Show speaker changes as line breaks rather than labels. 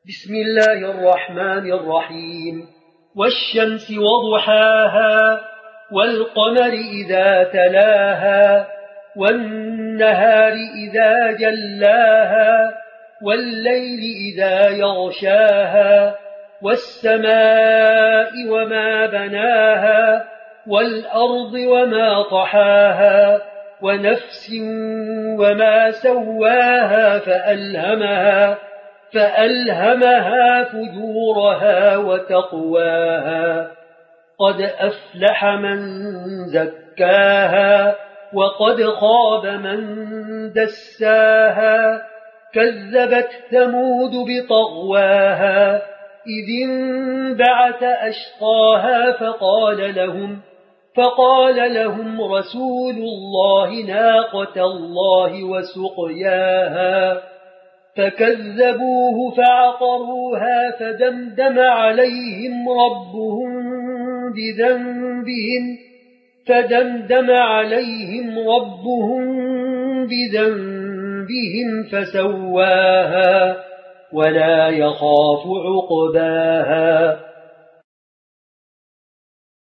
بسم الله الرحمن الرحيم والشمس وضحاها والقمر إذا تلاها والنهار إذا جلاها والليل إذا يغشاها والسماء وما بناها والأرض وما طحاها ونفس وما سواها فألهمها فجورها وتقواها قد أفلح من زكاها وقد خاب من دساها كذبت ثمود بطغواها إذ انبعث أشقاها فقال لهم رسول الله ناقة الله وسقياها فكذبوه فعقروها فدمدم عليهم ربهم بذنبهم فسواها ولا يخاف عقباها